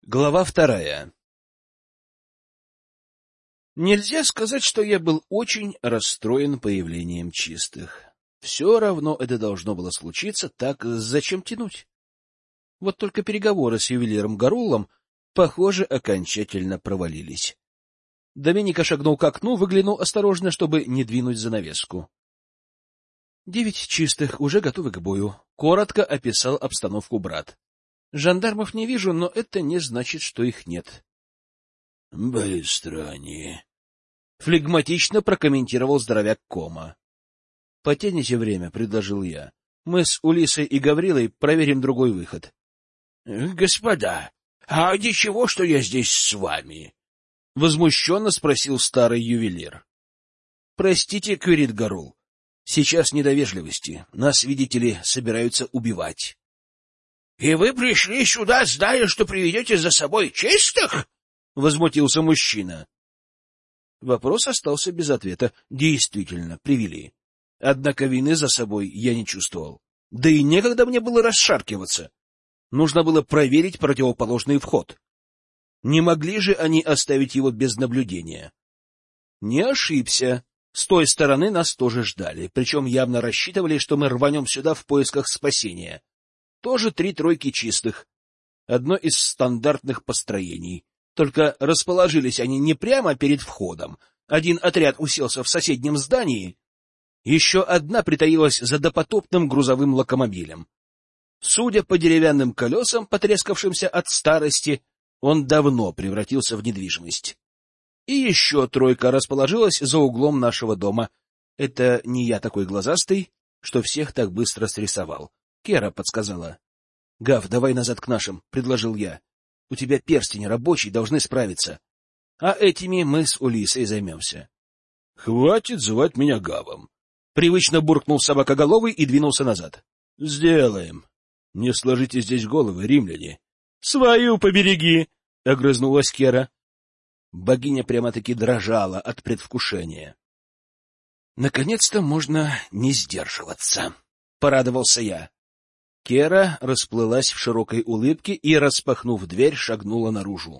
Глава 2. Нельзя сказать, что я был очень расстроен появлением чистых. Все равно это должно было случиться, так зачем тянуть? Вот только переговоры с ювелиром Гаруллом, похоже, окончательно провалились. Доминика шагнул к окну, выглянул осторожно, чтобы не двинуть занавеску. 9 чистых уже готовы к бою. Коротко описал обстановку брат. Жандармов не вижу, но это не значит, что их нет. — Быстро они. Флегматично прокомментировал здоровяк Кома. — Потяните время, — предложил я. Мы с Улисой и Гаврилой проверим другой выход. — Господа, а ничего, что я здесь с вами? — возмущенно спросил старый ювелир. — Простите, Кюрит Гарул, сейчас не до вежливости. Нас, видите ли, собираются убивать. — И вы пришли сюда, зная, что приведете за собой чистых? — возмутился мужчина. Вопрос остался без ответа. Действительно, привели. Однако вины за собой я не чувствовал. Да и некогда мне было расшаркиваться. Нужно было проверить противоположный вход. Не могли же они оставить его без наблюдения? Не ошибся. С той стороны нас тоже ждали, причем явно рассчитывали, что мы рванем сюда в поисках спасения. Тоже 3 тройки чистых. Одно из стандартных построений. Только расположились они не прямо перед входом. Один отряд уселся в соседнем здании. Еще одна притаилась за допотопным грузовым локомобилем. Судя по деревянным колесам, потрескавшимся от старости, он давно превратился в недвижимость. И еще 3 расположилась за углом нашего дома. Это не я такой глазастый, что всех так быстро срисовал. Кера подсказала. — Гав, давай назад к нашим, — предложил я. — У тебя перстень рабочий, должны справиться. А этими мы с Улисой займемся. — Хватит звать меня Гавом. Привычно буркнул собакоголовый и двинулся назад. — Сделаем. Не сложите здесь головы, римляне. — Свою побереги! — огрызнулась Кера. Богиня прямо-таки дрожала от предвкушения. — Наконец-то можно не сдерживаться, — порадовался я. Кера расплылась в широкой улыбке и, распахнув дверь, шагнула наружу.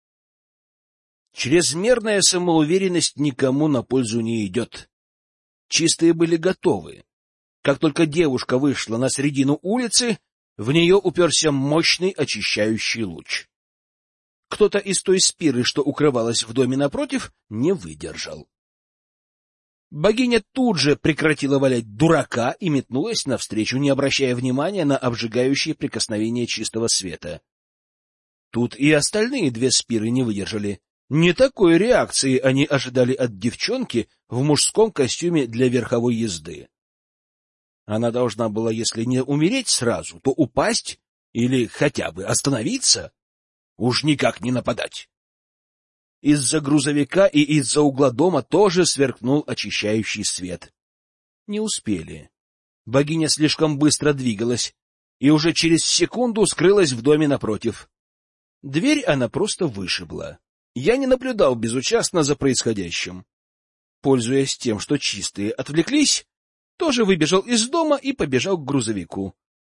Чрезмерная самоуверенность никому на пользу не идет. Чистые были готовы. Как только девушка вышла на середину улицы, в нее уперся мощный очищающий луч. Кто-то из той спиры, что укрывалась в доме напротив, не выдержал. Богиня тут же прекратила валять дурака и метнулась навстречу, не обращая внимания на обжигающие прикосновения чистого света. Тут и остальные 2 спиры не выдержали. Не такой реакции они ожидали от девчонки в мужском костюме для верховой езды. Она должна была, если не умереть сразу, то упасть или хотя бы остановиться. Уж никак не нападать. Из-за грузовика и из-за угла дома тоже сверкнул очищающий свет. Не успели. Богиня слишком быстро двигалась и уже через секунду скрылась в доме напротив. Дверь она просто вышибла. Я не наблюдал безучастно за происходящим. Пользуясь тем, что чистые отвлеклись, тоже выбежал из дома и побежал к грузовику.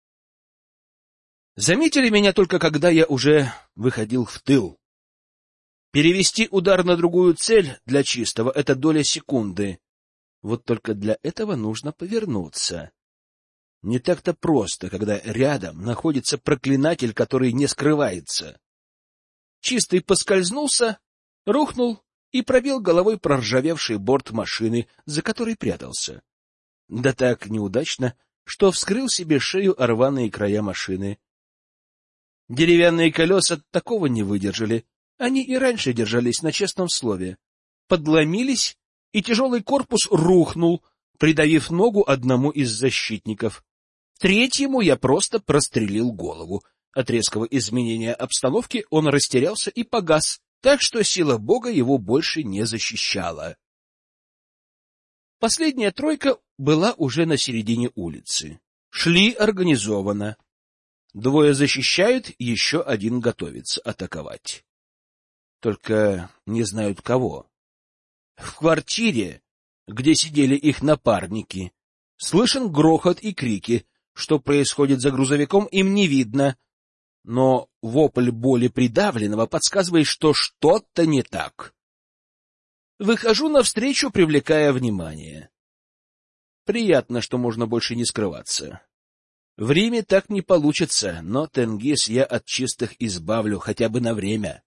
Заметили меня только когда я уже выходил в тыл. Перевести удар на другую цель для чистого — это доля секунды. Вот только для этого нужно повернуться. Не так-то просто, когда рядом находится проклинатель, который не скрывается. Чистый поскользнулся, рухнул и пробил головой проржавевший борт машины, за которой прятался. Да так неудачно, что вскрыл себе шею о рваные края машины. Деревянные колеса такого не выдержали. Они и раньше держались на честном слове. Подломились, и тяжелый корпус рухнул, придавив ногу одному из защитников. 3-му я просто прострелил голову. От резкого изменения обстановки он растерялся и погас, так что сила Бога его больше не защищала. Последняя 3 была уже на середине улицы. Шли организованно. 2 защищают, еще 1 готовится атаковать. Только не знают кого. В квартире, где сидели их напарники, слышен грохот и крики. Что происходит за грузовиком, им не видно. Но вопль боли придавленного подсказывает, что что-то не так. Выхожу навстречу, привлекая внимание. Приятно, что можно больше не скрываться. В Риме так не получится, но Тенгиз я от чистых избавлю хотя бы на время.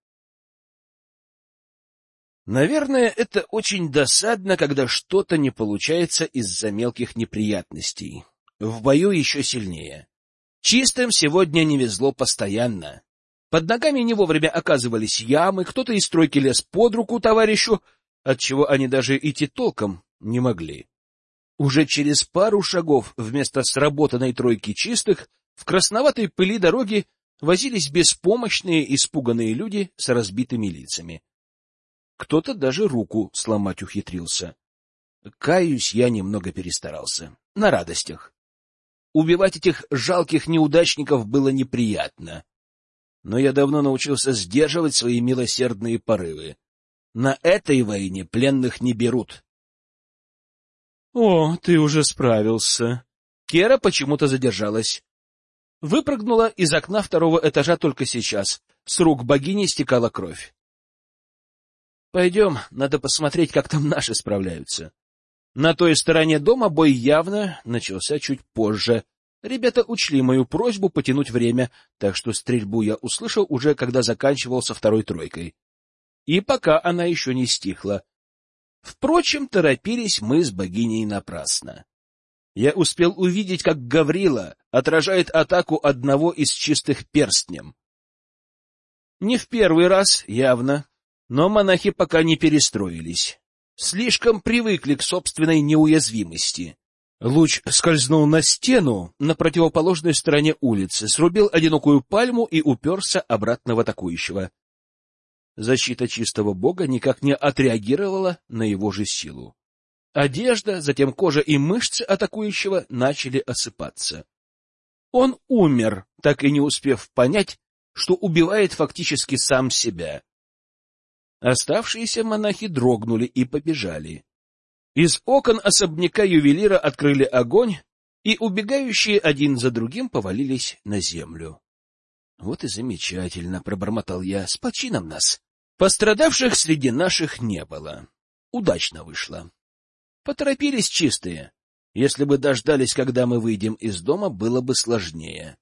Наверное, это очень досадно, когда что-то не получается из-за мелких неприятностей. В бою еще сильнее. Чистым сегодня не везло постоянно. Под ногами не вовремя оказывались ямы, кто-то из стройки лез под руку товарищу, отчего они даже идти толком не могли. Уже через пару шагов вместо сработанной тройки чистых в красноватой пыли дороги возились беспомощные, испуганные люди с разбитыми лицами. Кто-то даже руку сломать ухитрился. Каюсь, я немного перестарался. На радостях. Убивать этих жалких неудачников было неприятно. Но я давно научился сдерживать свои милосердные порывы. На этой войне пленных не берут. — О, ты уже справился. Кера почему-то задержалась. Выпрыгнула из окна второго этажа только сейчас. С рук богини стекала кровь. — Пойдем, надо посмотреть, как там наши справляются. На той стороне дома бой явно начался чуть позже. Ребята учли мою просьбу потянуть время, так что стрельбу я услышал уже, когда заканчивался второй тройкой. И пока она еще не стихла. Впрочем, торопились мы с богиней напрасно. Я успел увидеть, как Гаврила отражает атаку одного из чистых перстнем. Не в первый раз, явно, но монахи пока не перестроились. Слишком привыкли к собственной неуязвимости. Луч скользнул на стену на противоположной стороне улицы, срубил одинокую пальму и уперся обратно в атакующего. Защита чистого бога никак не отреагировала на его же силу. Одежда, затем кожа и мышцы атакующего начали осыпаться. Он умер, так и не успев понять, что убивает фактически сам себя. Оставшиеся монахи дрогнули и побежали. Из окон особняка ювелира открыли огонь, и убегающие один за другим повалились на землю. — Вот и замечательно, — пробормотал я, — с почином нас. Пострадавших среди наших не было. Удачно вышло. Поторопились чистые. Если бы дождались, когда мы выйдем из дома, было бы сложнее.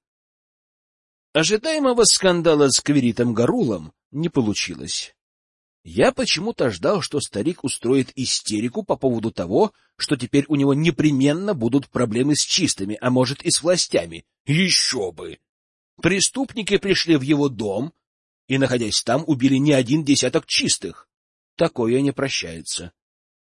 Ожидаемого скандала с Квиритом Гарулом не получилось. Я почему-то ждал, что старик устроит истерику по поводу того, что теперь у него непременно будут проблемы с чистыми, а может и с властями. Еще бы! Преступники пришли в его дом и, находясь там, убили не один десяток чистых. Такое не прощается.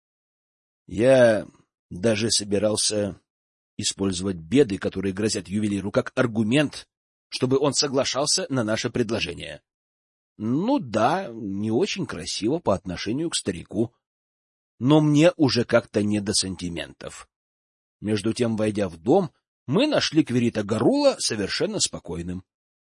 Я даже собирался использовать беды, которые грозят ювелиру, как аргумент, чтобы он соглашался на наше предложение. Ну да, не очень красиво по отношению к старику, но мне уже как-то не до сантиментов. Между тем, войдя в дом, мы нашли Квирита Гарула совершенно спокойным.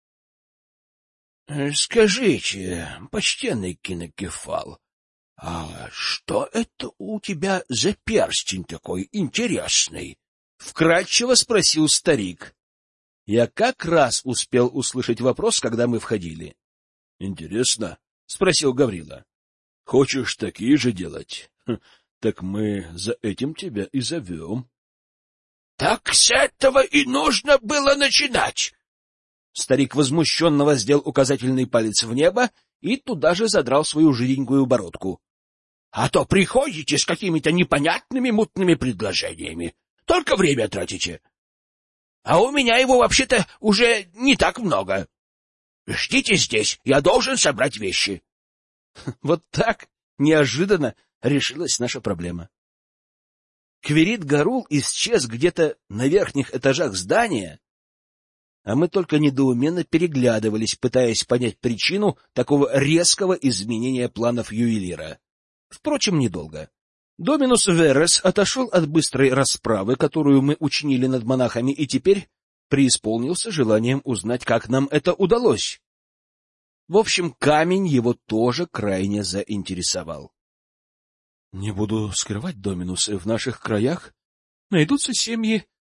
— Скажите, почтенный кинокефал, а что это у тебя за перстень такой интересный? — вкратчиво спросил старик. Я как раз успел услышать вопрос, когда мы входили. — Интересно? — спросил Гаврила. — Хочешь такие же делать? Так мы за этим тебя и зовем. — Так с этого и нужно было начинать! Старик возмущенно воздел указательный палец в небо и туда же задрал свою жиденькую бородку. — А то приходите с какими-то непонятными мутными предложениями. Только время тратите. А у меня его вообще-то уже не так много. Ждите здесь, я должен собрать вещи. Вот так неожиданно решилась наша проблема. Квирит Гарул исчез где-то на верхних этажах здания, а мы только недоуменно переглядывались, пытаясь понять причину такого резкого изменения планов ювелира. Впрочем, недолго. Доминус Верес отошел от быстрой расправы, которую мы учинили над монахами, и теперь преисполнился желанием узнать, как нам это удалось. В общем, камень его тоже крайне заинтересовал. — Не буду скрывать, Доминус, в наших краях найдутся семьи,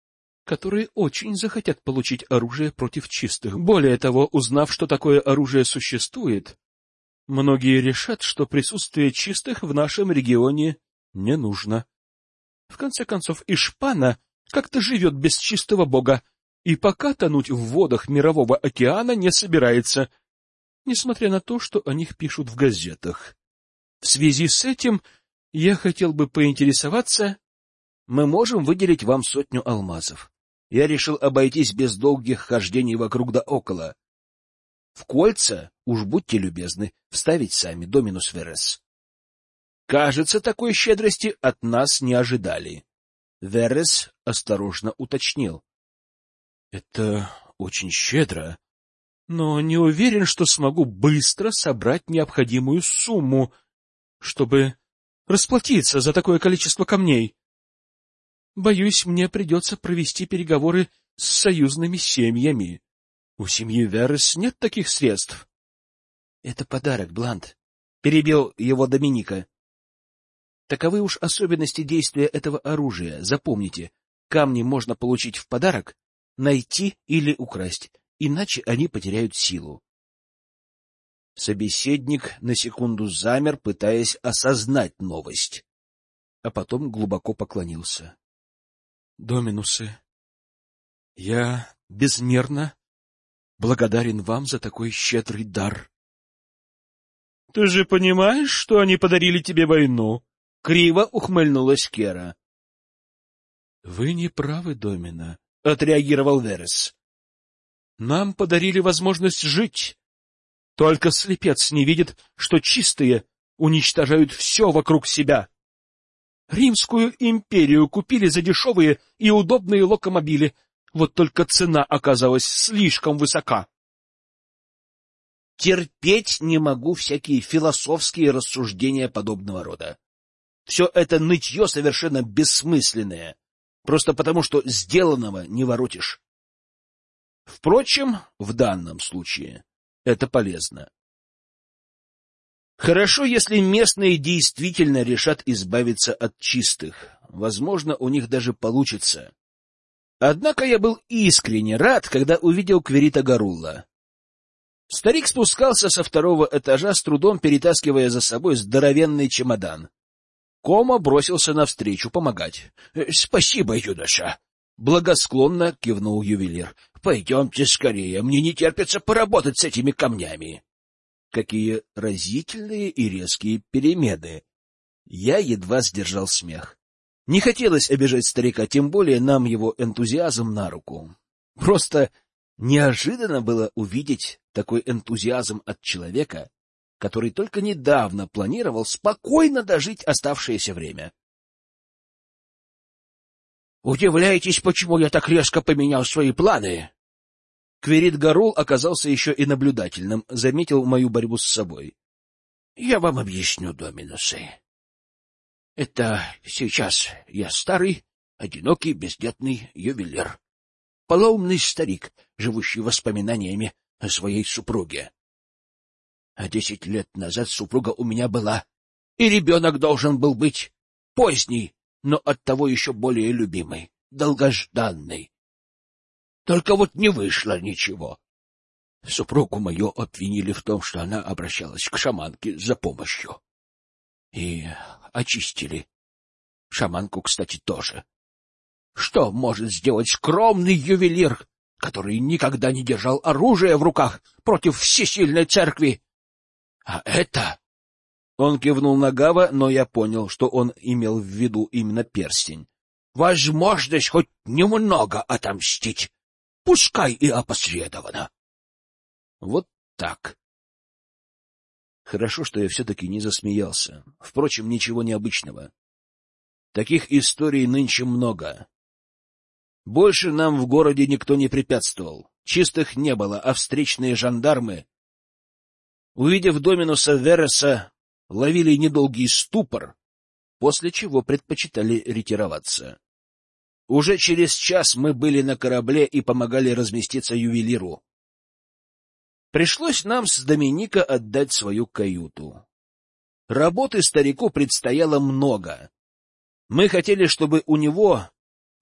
которые очень захотят получить оружие против чистых. Более того, узнав, что такое оружие существует, многие решат, что присутствие чистых в нашем регионе не нужно. В конце концов, Ишпана как-то живет без чистого бога, и пока тонуть в водах Мирового океана не собирается, несмотря на то, что о них пишут в газетах. В связи с этим я хотел бы поинтересоваться. Мы можем выделить вам 100 алмазов. Я решил обойтись без долгих хождений вокруг да около. В кольца, уж будьте любезны, вставить сами, Доминус Верес. Кажется, такой щедрости от нас не ожидали. Верес осторожно уточнил. — Это очень щедро, но не уверен, что смогу быстро собрать необходимую сумму, чтобы расплатиться за такое количество камней. Боюсь, мне придется провести переговоры с союзными семьями. У семьи Верес нет таких средств. — Это подарок, Блант, — перебил его Доминика. Таковы уж особенности действия этого оружия. Запомните, камни можно получить в подарок, найти или украсть, иначе они потеряют силу. Собеседник на секунду замер, пытаясь осознать новость, а потом глубоко поклонился. — Доминусы, я безмерно благодарен вам за такой щедрый дар. — Ты же понимаешь, что они подарили тебе войну? — криво ухмыльнулась Кера. — Вы не правы, Домина, — отреагировал Верес. — Нам подарили возможность жить. Только слепец не видит, что чистые уничтожают все вокруг себя. Римскую империю купили за дешевые и удобные локомобили, вот только цена оказалась слишком высока. Терпеть не могу всякие философские рассуждения подобного рода. Все это нытье совершенно бессмысленное, просто потому что сделанного не воротишь. Впрочем, в данном случае это полезно. Хорошо, если местные действительно решат избавиться от чистых. Возможно, у них даже получится. Однако я был искренне рад, когда увидел Кверита Гарулла. Старик спускался со 2-го этажа, с трудом перетаскивая за собой здоровенный чемодан. Кома бросился навстречу помогать. — Спасибо, юноша! — благосклонно кивнул ювелир. — Пойдемте скорее, мне не терпится поработать с этими камнями. Какие разительные и резкие перемены! Я едва сдержал смех. Не хотелось обижать старика, тем более нам его энтузиазм на руку. Просто неожиданно было увидеть такой энтузиазм от человека, который только недавно планировал спокойно дожить оставшееся время. — Удивляетесь, почему я так резко поменял свои планы? Кверит Гарул оказался еще и наблюдательным, заметил мою борьбу с собой. — Я вам объясню, Доминусы. Это сейчас я старый, одинокий, бездетный ювелир. Полоумный старик, живущий воспоминаниями о своей супруге. А 10 лет назад супруга у меня была, и ребенок должен был быть поздний, но оттого еще более любимый, долгожданный. Только вот не вышло ничего. Супругу мою обвинили в том, что она обращалась к шаманке за помощью. И очистили. Шаманку, кстати, тоже. Что может сделать скромный ювелир, который никогда не держал оружие в руках против всесильной церкви? А это... Он кивнул на Гава, но я понял, что он имел в виду именно перстень. Возможность хоть немного отомстить, пускай и опосредованно. Вот так. Хорошо, что я все-таки не засмеялся. Впрочем, ничего необычного. Таких историй нынче много. Больше нам в городе никто не препятствовал. Чистых не было, а встречные жандармы, увидев Доминуса Вереса, ловили недолгий ступор, после чего предпочитали ретироваться. Уже через час мы были на корабле и помогали разместиться ювелиру. Пришлось нам с Доминика отдать свою каюту. Работы старику предстояло много. Мы хотели, чтобы у него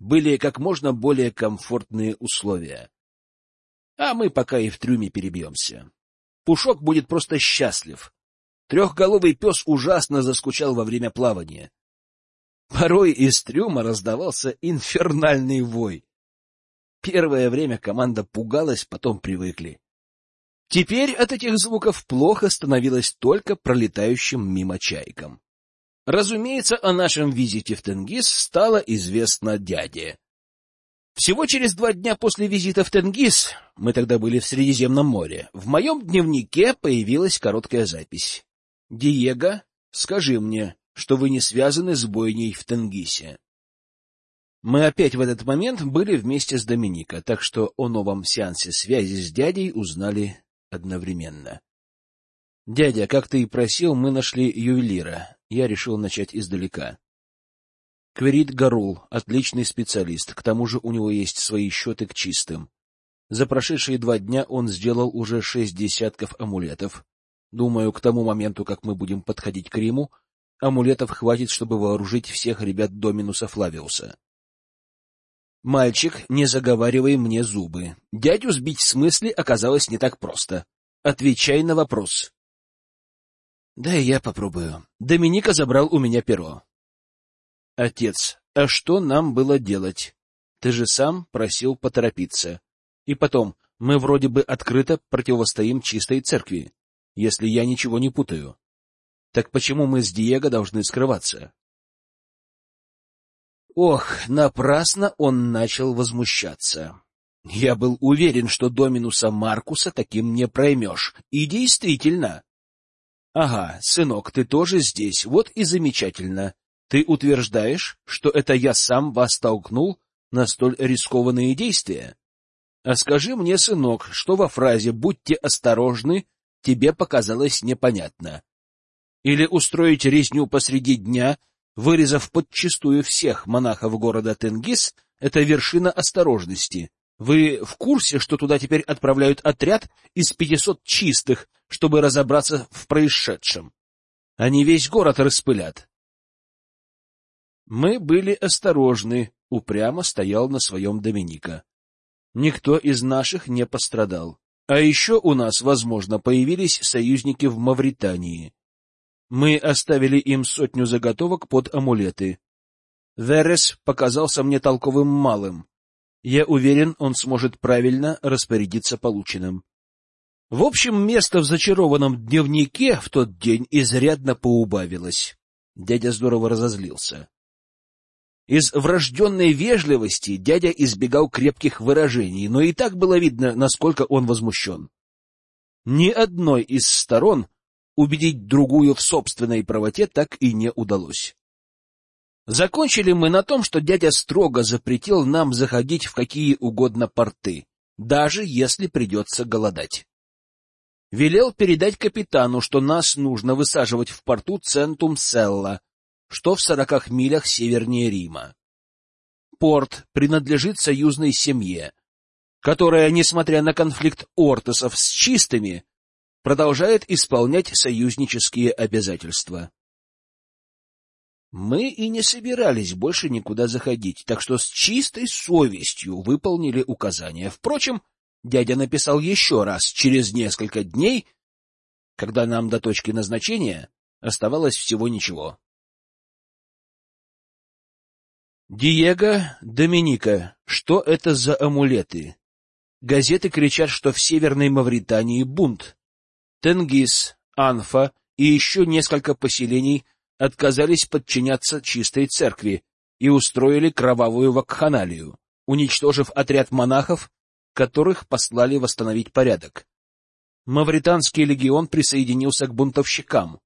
были как можно более комфортные условия. А мы пока и в трюме перебьемся. Пушок будет просто счастлив. Трехголовый пес ужасно заскучал во время плавания. Порой из трюма раздавался инфернальный вой. Первое время команда пугалась, потом привыкли. Теперь от этих звуков плохо становилось только пролетающим мимо чайкам. Разумеется, о нашем визите в Тенгиз стало известно дяде. Всего через 2 дня после визита в Тенгиз, мы тогда были в Средиземном море, в моем дневнике появилась короткая запись. «Диего, скажи мне, что вы не связаны с бойней в Тенгизе». Мы опять в этот момент были вместе с Доминико, так что о новом сеансе связи с дядей узнали одновременно. «Дядя, как ты и просил, мы нашли ювелира». Я решил начать издалека. Кверит Гарул — отличный специалист, к тому же у него есть свои счеты к чистым. За прошедшие 2 дня он сделал уже 6 десятков амулетов. Думаю, к тому моменту, как мы будем подходить к Риму, амулетов хватит, чтобы вооружить всех ребят Доминуса Флавиуса. Мальчик, не заговаривай мне зубы. Дядю сбить с мысли оказалось не так просто. Отвечай на вопрос. Да, я попробую. Доминика забрал у меня перо. Отец, а что нам было делать? Ты же сам просил поторопиться. И потом, мы вроде бы открыто противостоим чистой церкви, если я ничего не путаю. Так почему мы с Диего должны скрываться? Ох, напрасно он начал возмущаться. Я был уверен, что Доминуса Маркуса таким не проймешь. И действительно. Ага, сынок, ты тоже здесь, вот и замечательно. Ты утверждаешь, что это я сам вас толкнул на столь рискованные действия? А скажи мне, сынок, что во фразе «будьте осторожны» тебе показалось непонятно? Или устроить резню посреди дня, вырезав подчистую всех монахов города Тенгиз, это вершина осторожности? Вы в курсе, что туда теперь отправляют отряд из 500 чистых, чтобы разобраться в происшедшем? Они весь город распылят. Мы были осторожны, упрямо стоял на своем Доминика. Никто из наших не пострадал. А еще у нас, возможно, появились союзники в Мавритании. Мы оставили им 100 заготовок под амулеты. Верес показался мне толковым малым. Я уверен, он сможет правильно распорядиться полученным. В общем, место в зачарованном дневнике в тот день изрядно поубавилось. Дядя здорово разозлился. Из врожденной вежливости дядя избегал крепких выражений, но и так было видно, насколько он возмущен. Ни одной из сторон убедить другую в собственной правоте так и не удалось. Закончили мы на том, что дядя строго запретил нам заходить в какие угодно порты, даже если придется голодать. Велел передать капитану, что нас нужно высаживать в порту Центум-Селла, что в 40 милях севернее Рима. Порт принадлежит союзной семье, которая, несмотря на конфликт ортосов с чистыми, продолжает исполнять союзнические обязательства. Мы и не собирались больше никуда заходить, так что с чистой совестью выполнили указания. Впрочем, дядя написал еще раз, через несколько дней, когда нам до точки назначения оставалось всего ничего. Диего, Доминика, что это за амулеты? Газеты кричат, что в Северной Мавритании бунт. Тенгиз, Анфа и еще несколько поселений отказались подчиняться чистой церкви и устроили кровавую вакханалию, уничтожив отряд монахов, которых послали восстановить порядок. Мавританский легион присоединился к бунтовщикам.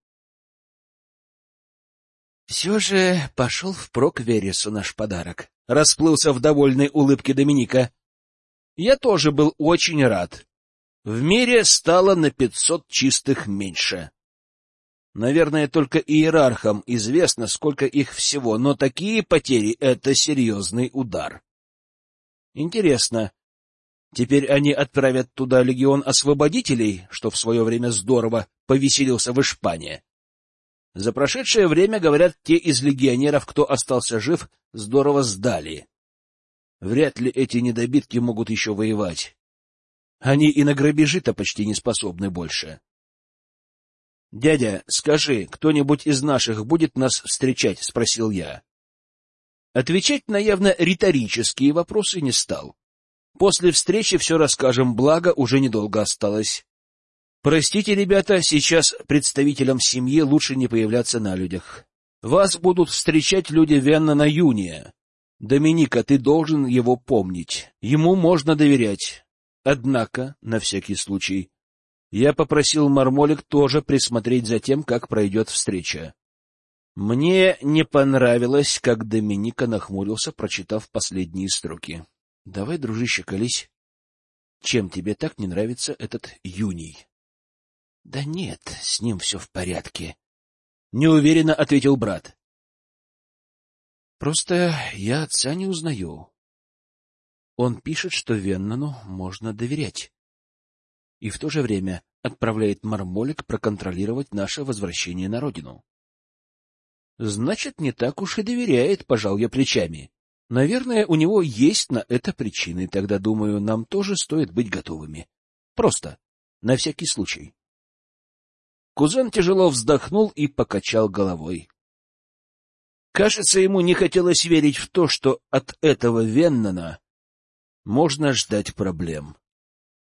Все же пошел впрок Вересу наш подарок. Расплылся в довольной улыбке Доминика. Я тоже был очень рад. В мире стало на 500 чистых меньше. Наверное, только иерархам известно, сколько их всего, но такие потери — это серьезный удар. Интересно, теперь они отправят туда легион освободителей, что в свое время здорово повеселился в Испании. За прошедшее время, говорят, те из легионеров, кто остался жив, здорово сдали. Вряд ли эти недобитки могут еще воевать. Они и на грабежи-то почти не способны больше. — Дядя, скажи, кто-нибудь из наших будет нас встречать? — спросил я. Отвечать на явно риторические вопросы не стал. После встречи все расскажем, благо уже недолго осталось. Простите, ребята, сейчас представителям семьи лучше не появляться на людях. Вас будут встречать люди Веннона Юния. Доминика, ты должен его помнить. Ему можно доверять. Однако, на всякий случай, я попросил Мармолик тоже присмотреть за тем, как пройдет встреча. Мне не понравилось, как Доминика нахмурился, прочитав последние строки. — Давай, дружище, колись. Чем тебе так не нравится этот Юний? — Да нет, с ним все в порядке, — неуверенно ответил брат. — Просто я отца не узнаю. Он пишет, что Веннону можно доверять. И в то же время отправляет Мармолик проконтролировать наше возвращение на родину. Значит, не так уж и доверяет, пожал я плечами. Наверное, у него есть на это причины, тогда, думаю, нам тоже стоит быть готовыми. Просто, на всякий случай. Кузен тяжело вздохнул и покачал головой. Кажется, ему не хотелось верить в то, что от этого Веннона можно ждать проблем.